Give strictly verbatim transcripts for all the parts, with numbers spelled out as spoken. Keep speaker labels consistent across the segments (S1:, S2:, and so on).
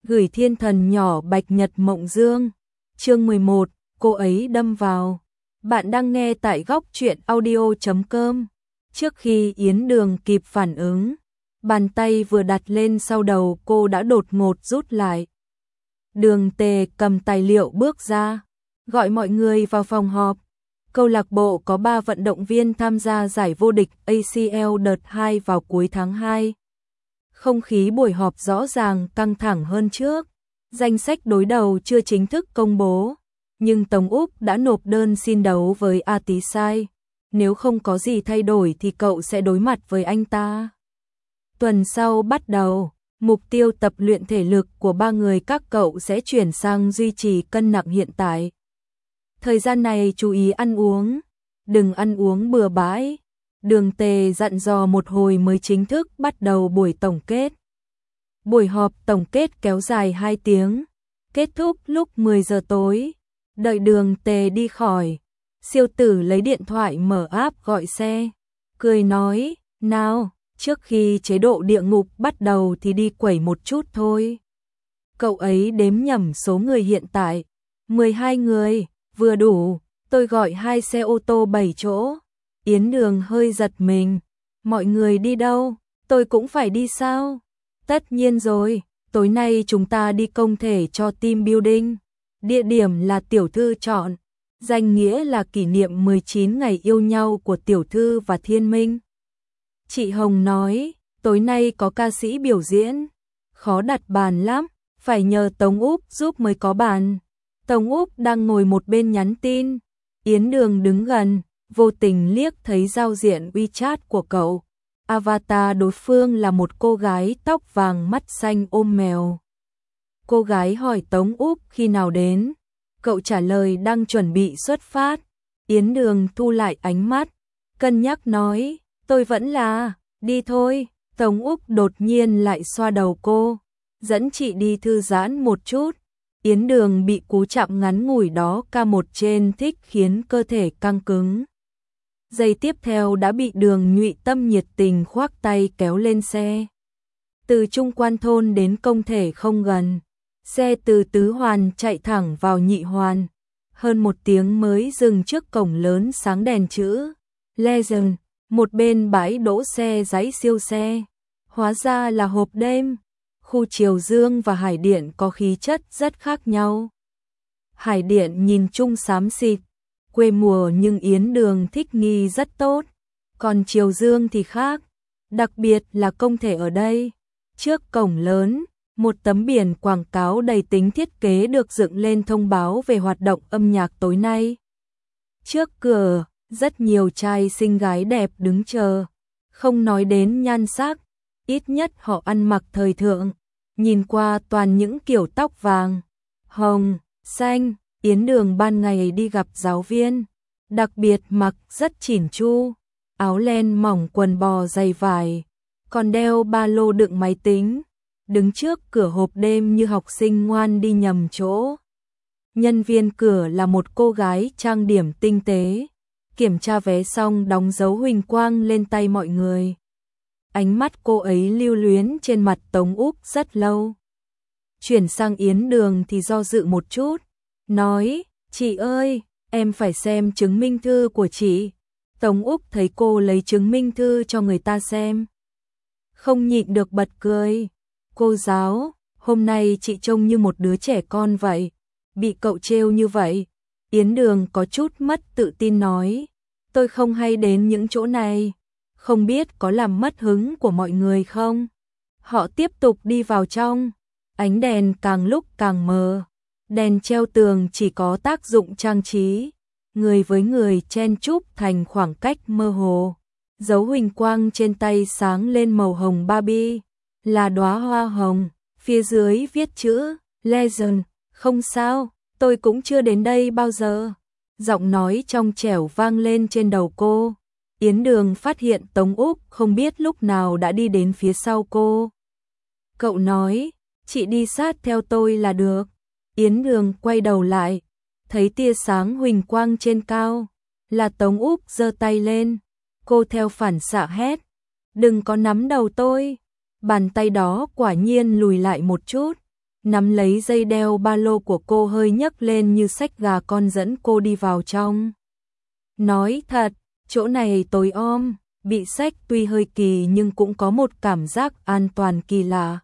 S1: Gửi thiên thần nhỏ Bạch Nhật Mộng Dương. Chương mười một, cô ấy đâm vào. Bạn đang nghe tại góc truyện audio chấm com. Trước khi Yến Đường kịp phản ứng, bàn tay vừa đặt lên sau đầu cô đã đột ngột rút lại. Đường Tề cầm tài liệu bước ra, gọi mọi người vào phòng họp. Câu lạc bộ có ba vận động viên tham gia giải vô địch a xê lờ đợt hai vào cuối tháng hai. Không khí buổi họp rõ ràng căng thẳng hơn trước. Danh sách đối đầu chưa chính thức công bố, nhưng Tống Úc đã nộp đơn xin đấu với A Tí Sai. Nếu không có gì thay đổi thì cậu sẽ đối mặt với anh ta. Tuần sau bắt đầu, mục tiêu tập luyện thể lực của ba người các cậu sẽ chuyển sang duy trì cân nặng hiện tại. Thời gian này chú ý ăn uống, đừng ăn uống bừa bãi. Đường Tề dặn dò một hồi mới chính thức bắt đầu buổi tổng kết. Buổi họp tổng kết kéo dài hai tiếng, kết thúc lúc mười giờ tối. Đợi Đường Tề đi khỏi, Siêu Tử lấy điện thoại mở app gọi xe, cười nói, nào, trước khi chế độ địa ngục bắt đầu thì đi quẩy một chút thôi. Cậu ấy đếm nhẩm số người hiện tại, mười hai người, vừa đủ, tôi gọi hai xe ô tô bảy chỗ. Yến Đường hơi giật mình, mọi người đi đâu, tôi cũng phải đi sao? Tất nhiên rồi, tối nay chúng ta đi công thể cho team building. Địa điểm là tiểu thư chọn, danh nghĩa là kỷ niệm mười chín ngày yêu nhau của tiểu thư và Thiên Minh. Chị Hồng nói, tối nay có ca sĩ biểu diễn, khó đặt bàn lắm, phải nhờ Tống Úc giúp mới có bàn. Tống Úc đang ngồi một bên nhắn tin, Yến Đường đứng gần, vô tình liếc thấy giao diện WeChat của cậu. Avatar đối phương là một cô gái tóc vàng mắt xanh ôm mèo. Cô gái hỏi Tống Úc khi nào đến, cậu trả lời đang chuẩn bị xuất phát. Yến Đường thu lại ánh mắt, cân nhắc nói, tôi vẫn là, đi thôi. Tống Úc đột nhiên lại xoa đầu cô, dẫn chị đi thư giãn một chút. Yến Đường bị cú chạm ngắn ngủi đó ca một trên thích khiến cơ thể căng cứng. Giây tiếp theo đã bị Đường Nhụy Tâm nhiệt tình khoác tay kéo lên xe. Từ Trung Quan Thôn đến công thể không gần, xe từ Tứ Hoàn chạy thẳng vào Nhị Hoàn. Hơn một tiếng mới dừng trước cổng lớn sáng đèn chữ Legend, một bên bãi đỗ xe dãy siêu xe. Hóa ra là hộp đêm. Khu Triều Dương và Hải Điện có khí chất rất khác nhau. Hải Điện nhìn chung xám xịt, quê mùa nhưng Yến Đường thích nghi rất tốt. Còn Triều Dương thì khác, đặc biệt là công thể ở đây. Trước cổng lớn, một tấm biển quảng cáo đầy tính thiết kế được dựng lên thông báo về hoạt động âm nhạc tối nay. Trước cửa, rất nhiều trai xinh gái đẹp đứng chờ. Không nói đến nhan sắc, ít nhất họ ăn mặc thời thượng. Nhìn qua toàn những kiểu tóc vàng, hồng, xanh. Yến Đường ban ngày đi gặp giáo viên, đặc biệt mặc rất chỉn chu, áo len mỏng quần bò dày vải, còn đeo ba lô đựng máy tính, đứng trước cửa hộp đêm như học sinh ngoan đi nhầm chỗ. Nhân viên cửa là một cô gái trang điểm tinh tế, kiểm tra vé xong đóng dấu huỳnh quang lên tay mọi người. Ánh mắt cô ấy lưu luyến trên mặt Tống Úc rất lâu. Chuyển sang Yến Đường thì do dự một chút, nói, chị ơi, em phải xem chứng minh thư của chị. Tống Úc thấy cô lấy chứng minh thư cho người ta xem, không nhịn được bật cười. Cô giáo, hôm nay chị trông như một đứa trẻ con vậy, bị cậu trêu như vậy. Yến Đường có chút mất tự tin nói, tôi không hay đến những chỗ này, không biết có làm mất hứng của mọi người không. Họ tiếp tục đi vào trong, ánh đèn càng lúc càng mờ. Đèn treo tường chỉ có tác dụng trang trí, người với người chen chúc thành khoảng cách mơ hồ. Dấu huỳnh quang trên tay sáng lên màu hồng Barbie, là đóa hoa hồng, phía dưới viết chữ Legend. Không sao, tôi cũng chưa đến đây bao giờ. Giọng nói trong trẻo vang lên trên đầu cô. Yến Đường phát hiện Tống Úc không biết lúc nào đã đi đến phía sau cô. Cậu nói, chị đi sát theo tôi là được. Yến Đường quay đầu lại, thấy tia sáng huỳnh quang trên cao, là Tống Úc giơ tay lên. Cô theo phản xạ hét, đừng có nắm đầu tôi. Bàn tay đó quả nhiên lùi lại một chút, nắm lấy dây đeo ba lô của cô hơi nhấc lên như xách gà con dẫn cô đi vào trong. Nói thật, chỗ này tối om, bị xách tuy hơi kỳ nhưng cũng có một cảm giác an toàn kỳ lạ.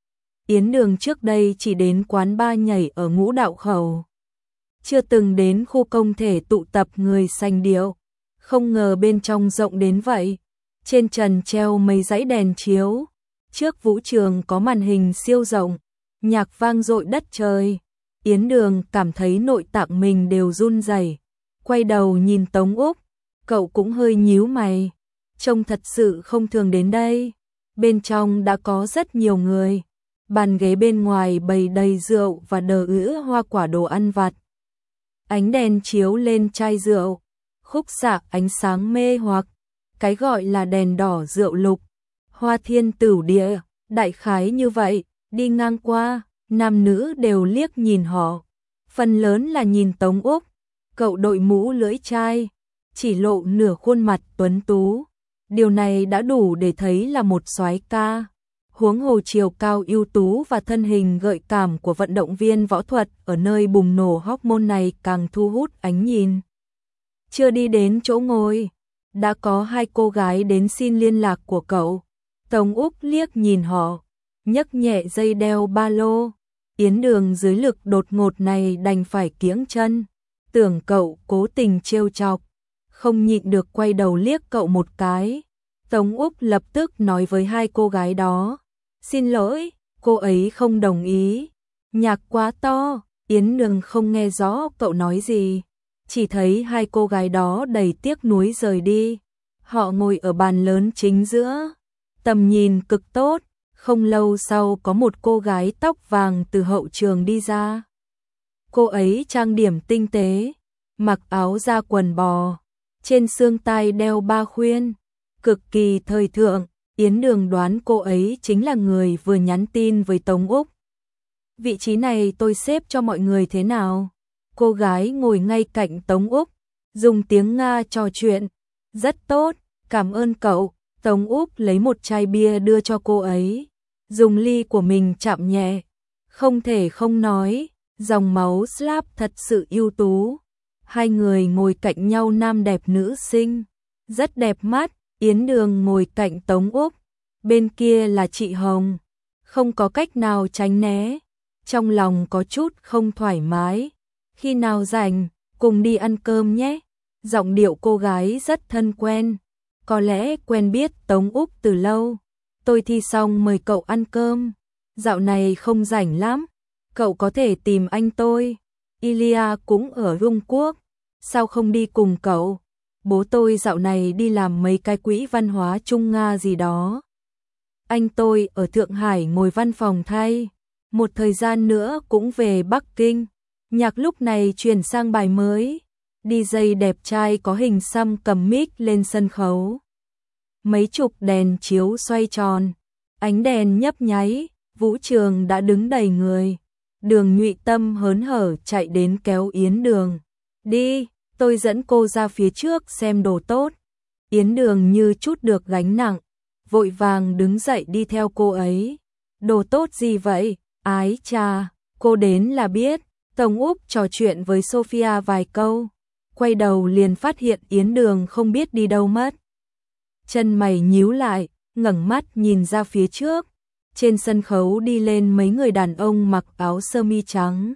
S1: Yến Đường trước đây chỉ đến quán bar nhảy ở Ngũ Đạo Khẩu, chưa từng đến khu công thể tụ tập người sành điệu, không ngờ bên trong rộng đến vậy. Trên trần treo mấy dãy đèn chiếu, trước vũ trường có màn hình siêu rộng, nhạc vang dội đất trời. Yến Đường cảm thấy nội tạng mình đều run rẩy, quay đầu nhìn Tống Úc, cậu cũng hơi nhíu mày, trông thật sự không thường đến đây. Bên trong đã có rất nhiều người, bàn ghế bên ngoài bày đầy rượu và đờ ứ hoa quả đồ ăn vặt. Ánh đèn chiếu lên chai rượu, khúc xạ ánh sáng mê hoặc, cái gọi là đèn đỏ rượu lục, hoa thiên tửu địa, đại khái như vậy. Đi ngang qua, nam nữ đều liếc nhìn họ, phần lớn là nhìn Tống Úc. Cậu đội mũ lưỡi chai, chỉ lộ nửa khuôn mặt tuấn tú, điều này đã đủ để thấy là một soái ca. Huống hồ chiều cao ưu tú và thân hình gợi cảm của vận động viên võ thuật ở nơi bùng nổ hormone này càng thu hút ánh nhìn. Chưa đi đến chỗ ngồi, đã có hai cô gái đến xin liên lạc của cậu. Tống Úc liếc nhìn họ, nhấc nhẹ dây đeo ba lô. Yến Đường dưới lực đột ngột này đành phải kiễng chân, tưởng cậu cố tình trêu chọc, không nhịn được quay đầu liếc cậu một cái. Tống Úc lập tức nói với hai cô gái đó, xin lỗi, cô ấy không đồng ý, nhạc quá to. Yến Đường không nghe rõ cậu nói gì, chỉ thấy hai cô gái đó đầy tiếc nuối rời đi. Họ ngồi ở bàn lớn chính giữa, tầm nhìn cực tốt. Không lâu sau có một cô gái tóc vàng từ hậu trường đi ra. Cô ấy trang điểm tinh tế, mặc áo da quần bò, trên xương tai đeo ba khuyên, cực kỳ thời thượng. Yến Đường đoán cô ấy chính là người vừa nhắn tin với Tống Úc. Vị trí này tôi xếp cho mọi người thế nào? Cô gái ngồi ngay cạnh Tống Úc, dùng tiếng Nga trò chuyện. Rất tốt, cảm ơn cậu. Tống Úc lấy một chai bia đưa cho cô ấy, dùng ly của mình chạm nhẹ. Không thể không nói, dòng máu Slav thật sự ưu tú. Hai người ngồi cạnh nhau, nam đẹp nữ xinh, rất đẹp mắt. Yến Đường ngồi cạnh Tống Úc, bên kia là chị Hồng, không có cách nào tránh né, trong lòng có chút không thoải mái. Khi nào rảnh, cùng đi ăn cơm nhé. Giọng điệu cô gái rất thân quen, có lẽ quen biết Tống Úc từ lâu. Tôi thi xong mời cậu ăn cơm, dạo này không rảnh lắm, cậu có thể tìm anh tôi. Ilya cũng ở Trung Quốc, sao không đi cùng cậu? Bố tôi dạo này đi làm mấy cái quỹ văn hóa Trung Nga gì đó. Anh tôi ở Thượng Hải ngồi văn phòng thay, một thời gian nữa cũng về Bắc Kinh. Nhạc lúc này chuyển sang bài mới, đi dây đẹp trai có hình xăm cầm mic lên sân khấu. Mấy chục đèn chiếu xoay tròn, ánh đèn nhấp nháy, vũ trường đã đứng đầy người. Đường Nhụy Tâm hớn hở chạy đến kéo Yến Đường. Đi, tôi dẫn cô ra phía trước xem đồ tốt. Yến Đường như chút được gánh nặng, vội vàng đứng dậy đi theo cô ấy. Đồ tốt gì vậy? Ái chà, cô đến là biết. Tống Úc trò chuyện với Sophia vài câu, quay đầu liền phát hiện Yến Đường không biết đi đâu mất. Chân mày nhíu lại, ngẩng mắt nhìn ra phía trước. Trên sân khấu đi lên mấy người đàn ông mặc áo sơ mi trắng,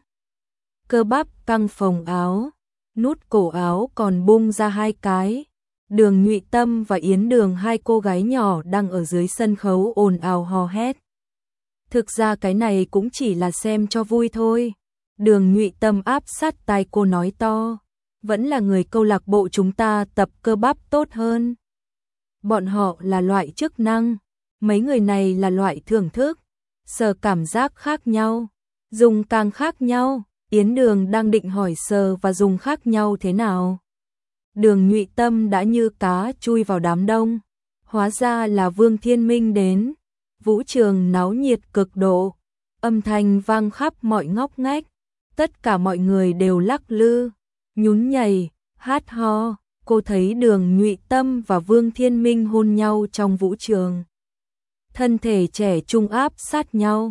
S1: cơ bắp căng phồng áo, nút cổ áo còn bung ra hai cái. Đường Nhụy Tâm và Yến Đường, hai cô gái nhỏ đang ở dưới sân khấu ồn ào hò hét. Thực ra cái này cũng chỉ là xem cho vui thôi. Đường Nhụy Tâm áp sát tai cô nói to, vẫn là người câu lạc bộ chúng ta tập cơ bắp tốt hơn. Bọn họ là loại chức năng, mấy người này là loại thưởng thức, sờ cảm giác khác nhau, dùng càng khác nhau. Yến Đường đang định hỏi sờ và dùng khác nhau thế nào. Đường Nhụy Tâm đã như cá chui vào đám đông, hóa ra là Vương Thiên Minh đến. Vũ trường náo nhiệt cực độ, âm thanh vang khắp mọi ngóc ngách, tất cả mọi người đều lắc lư, nhún nhảy, hát ho. Cô thấy Đường Nhụy Tâm và Vương Thiên Minh hôn nhau trong vũ trường, thân thể trẻ trung áp sát nhau,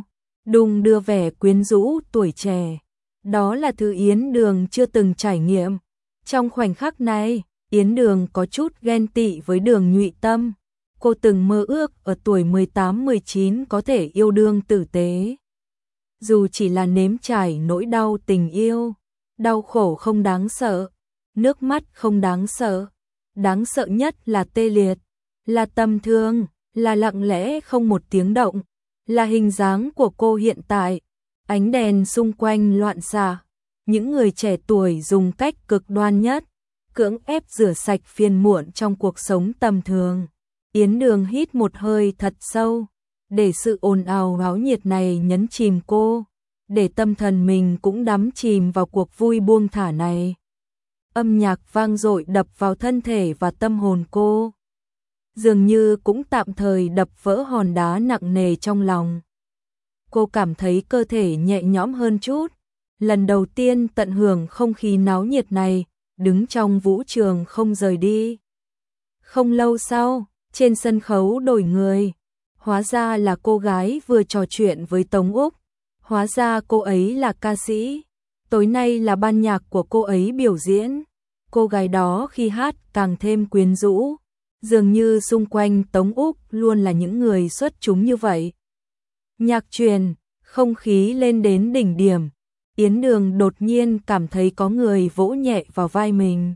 S1: đung đưa vẻ quyến rũ tuổi trẻ. Đó là thứ Yến Đường chưa từng trải nghiệm. Trong khoảnh khắc này, Yến Đường có chút ghen tị với Đường Nhụy Tâm. Cô từng mơ ước ở tuổi mười tám mười chín có thể yêu đương tử tế. Dù chỉ là nếm trải nỗi đau tình yêu, đau khổ không đáng sợ, nước mắt không đáng sợ, đáng sợ nhất là tê liệt, là tầm thương, là lặng lẽ không một tiếng động, là hình dáng của cô hiện tại. Ánh đèn xung quanh loạn xạ, những người trẻ tuổi dùng cách cực đoan nhất, cưỡng ép rửa sạch phiền muộn trong cuộc sống tầm thường. Yến Đường hít một hơi thật sâu, để sự ồn ào náo nhiệt này nhấn chìm cô, để tâm thần mình cũng đắm chìm vào cuộc vui buông thả này. Âm nhạc vang dội đập vào thân thể và tâm hồn cô, dường như cũng tạm thời đập vỡ hòn đá nặng nề trong lòng. Cô cảm thấy cơ thể nhẹ nhõm hơn chút, lần đầu tiên tận hưởng không khí náo nhiệt này, đứng trong vũ trường không rời đi. Không lâu sau, trên sân khấu đổi người, hóa ra là cô gái vừa trò chuyện với Tống Úc, hóa ra cô ấy là ca sĩ, tối nay là ban nhạc của cô ấy biểu diễn. Cô gái đó khi hát càng thêm quyến rũ, dường như xung quanh Tống Úc luôn là những người xuất chúng như vậy. Nhạc truyền, không khí lên đến đỉnh điểm, Yến Đường đột nhiên cảm thấy có người vỗ nhẹ vào vai mình.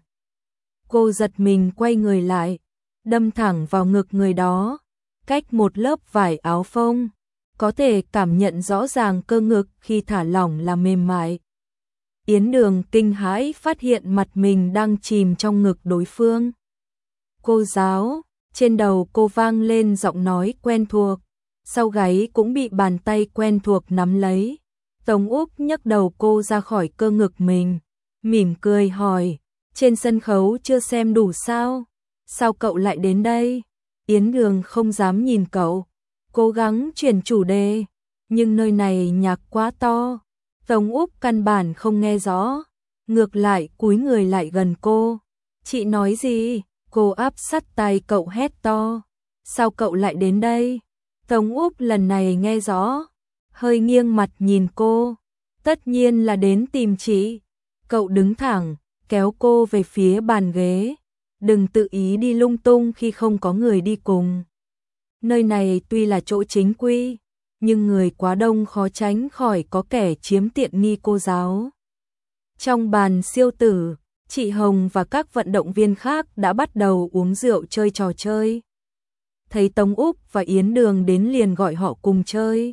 S1: Cô giật mình quay người lại, đâm thẳng vào ngực người đó, cách một lớp vải áo phông, có thể cảm nhận rõ ràng cơ ngực khi thả lỏng là mềm mại. Yến Đường kinh hãi phát hiện mặt mình đang chìm trong ngực đối phương. Cô giáo, trên đầu cô vang lên giọng nói quen thuộc, sau gáy cũng bị bàn tay quen thuộc nắm lấy. Tống Úc nhấc đầu cô ra khỏi cơ ngực mình, mỉm cười hỏi, trên sân khấu chưa xem đủ sao? Sao cậu lại đến đây? Yến Đường không dám nhìn cậu, cố gắng chuyển chủ đề, nhưng nơi này nhạc quá to, Tống Úc căn bản không nghe rõ, ngược lại cúi người lại gần cô. Chị nói gì? Cô áp sát tai cậu hét to. Sao cậu lại đến đây? Tống Úc lần này nghe rõ, hơi nghiêng mặt nhìn cô. Tất nhiên là đến tìm chị. Cậu đứng thẳng, kéo cô về phía bàn ghế. Đừng tự ý đi lung tung khi không có người đi cùng. Nơi này tuy là chỗ chính quy, nhưng người quá đông khó tránh khỏi có kẻ chiếm tiện nghi cô giáo. Trong bàn siêu tử, chị Hồng và các vận động viên khác đã bắt đầu uống rượu chơi trò chơi. Thấy Tống Úc và Yến Đường đến liền gọi họ cùng chơi.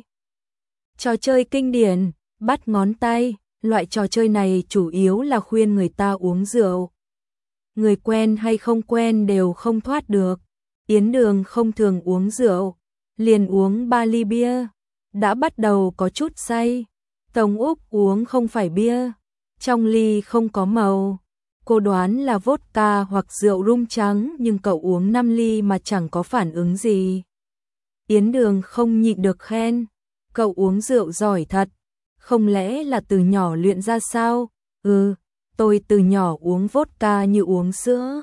S1: Trò chơi kinh điển, bắt ngón tay, loại trò chơi này chủ yếu là khuyên người ta uống rượu. Người quen hay không quen đều không thoát được. Yến Đường không thường uống rượu, liền uống ba ly bia, đã bắt đầu có chút say. Tống Úc uống không phải bia, trong ly không có màu. Cô đoán là vodka hoặc rượu rum trắng, nhưng cậu uống năm ly mà chẳng có phản ứng gì. Yến Đường không nhịn được khen, cậu uống rượu giỏi thật, không lẽ là từ nhỏ luyện ra sao? Ừ, tôi từ nhỏ uống vodka như uống sữa.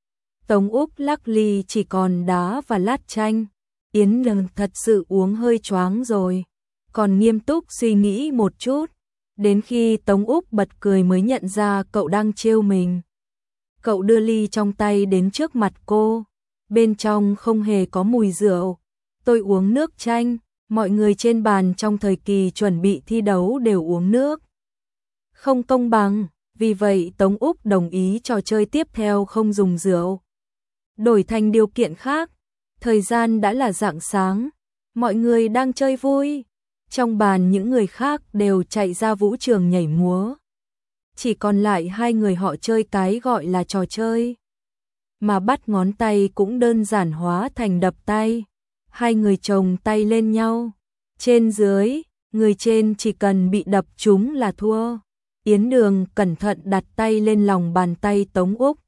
S1: Tống Úc lắc ly chỉ còn đá và lát chanh. Yến Đường thật sự uống hơi choáng rồi, còn nghiêm túc suy nghĩ một chút. Đến khi Tống Úc bật cười mới nhận ra cậu đang trêu mình. Cậu đưa ly trong tay đến trước mặt cô, bên trong không hề có mùi rượu. Tôi uống nước chanh, mọi người trên bàn trong thời kỳ chuẩn bị thi đấu đều uống nước. Không công bằng, vì vậy Tống Úc đồng ý trò chơi tiếp theo không dùng rượu. Đổi thành điều kiện khác, thời gian đã là rạng sáng, mọi người đang chơi vui. Trong bàn những người khác đều chạy ra vũ trường nhảy múa. Chỉ còn lại hai người họ chơi cái gọi là trò chơi. Mà bắt ngón tay cũng đơn giản hóa thành đập tay. Hai người chồng tay lên nhau. Trên dưới, người trên chỉ cần bị đập trúng là thua. Yến Đường cẩn thận đặt tay lên lòng bàn tay Tống Úc.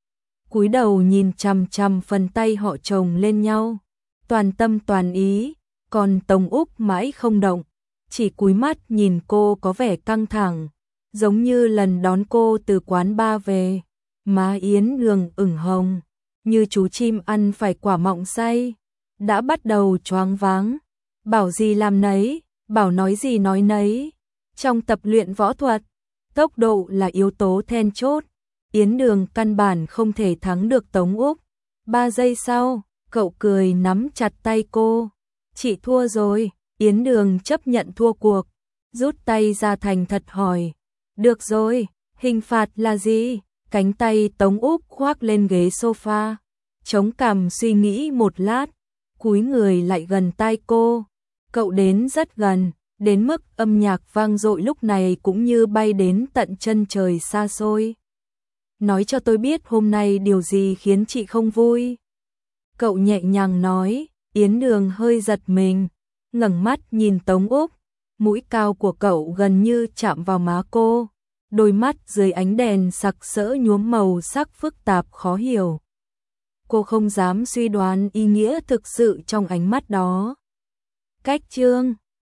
S1: Cúi đầu nhìn chằm chằm phần tay họ chồng lên nhau. Toàn tâm toàn ý. Còn Tống Úc mãi không động, chỉ cúi mắt nhìn cô có vẻ căng thẳng, giống như lần đón cô từ quán bar về. Má Yến Đường ửng hồng, như chú chim ăn phải quả mọng say, đã bắt đầu choáng váng, bảo gì làm nấy, bảo nói gì nói nấy. Trong tập luyện võ thuật, tốc độ là yếu tố then chốt. Yến Đường căn bản không thể thắng được Tống Úc. Ba giây sau, cậu cười nắm chặt tay cô. Chị thua rồi. Yến Đường chấp nhận thua cuộc, rút tay ra thành thật hỏi. Được rồi, hình phạt là gì? Cánh tay Tống Úc khoác lên ghế sofa, chống cằm suy nghĩ một lát, cúi người lại gần tai cô. Cậu đến rất gần, đến mức âm nhạc vang dội lúc này cũng như bay đến tận chân trời xa xôi. Nói cho tôi biết hôm nay điều gì khiến chị không vui. Cậu nhẹ nhàng nói. Yến Đường hơi giật mình, ngẩng mắt nhìn Tống Úc. Mũi cao của cậu gần như chạm vào má cô. Đôi mắt dưới ánh đèn sặc sỡ nhuốm màu sắc phức tạp khó hiểu. Cô không dám suy đoán ý nghĩa thực sự trong ánh mắt đó. Cách chương